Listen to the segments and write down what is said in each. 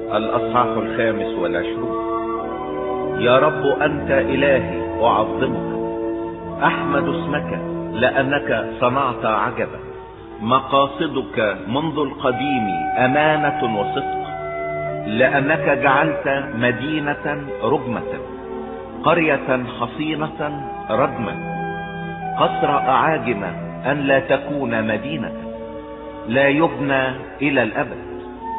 الأصحاح 25. يا رب أنت إلهي أعظمك، أحمد اسمك لأنك صنعت عجبا. مقاصدك منذ القديم أمانة وصدق، لأنك جعلت مدينة رجمة، قرية حصينة ردما، قصر أعاجم أن لا تكون مدينة، لا يبنى إلى الأبد.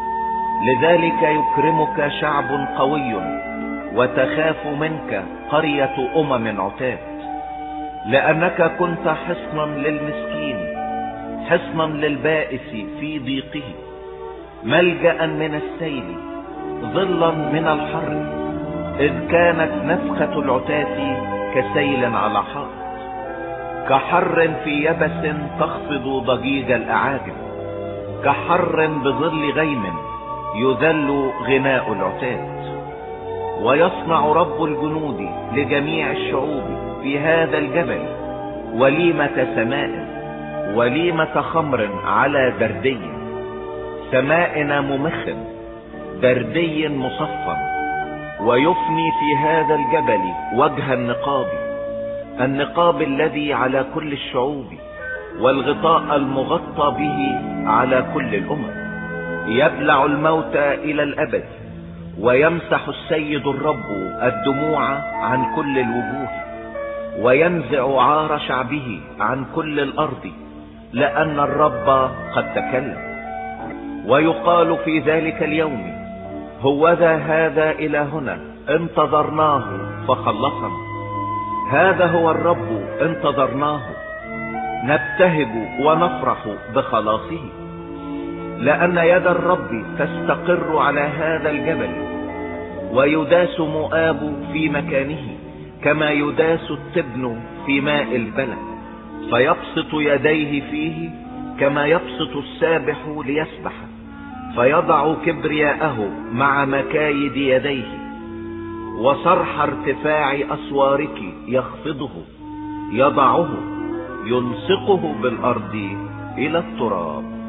لذلك يكرمك شعب قوي، وتخاف منك قرية عتاد، لأنك كنت حصنا للمسكين، حصنا للبائس في ضيقه، ملجأ من السيل، ظلا من الحر، إذ كانت نفخة العتاة كسيل على حائط، كحر في يبس تخفض ضجيج الأعاجم، كحر بظل غيم يذل غناء العتاد. ويصنع رب الجنود لجميع الشعوب في هذا الجبل وليمة سماء، وليمة خمر على دردي، سماء ممخ، دردي مصفى. ويفني في هذا الجبل وجه النقاب الذي على كل الشعوب، والغطاء المغطى به على كل الأمم. يبلع الموت إلى الأبد، ويمسح السيد الرب الدموع عن كل الوجوه، وينزع عار شعبه عن كل الأرض، لأن الرب قد تكلم. ويقال في ذلك اليوم: هوذا هذا إلهنا انتظرناه فخلصنا، هذا هو الرب انتظرناه، نبتهج ونفرح بخلاصه. لأن يد الرب تستقر على هذا الجبل، ويداس مؤاب في مكانه، كما يداس التبن في ماء البلد، فيبسط يديه فيه كما يبسط السابح ليسبح، فيضع كبرياءه مع مكايد يديه، وصرح ارتفاع أسوارك يخفضه، يضعه، يلصقه بالأرض إلى التراب.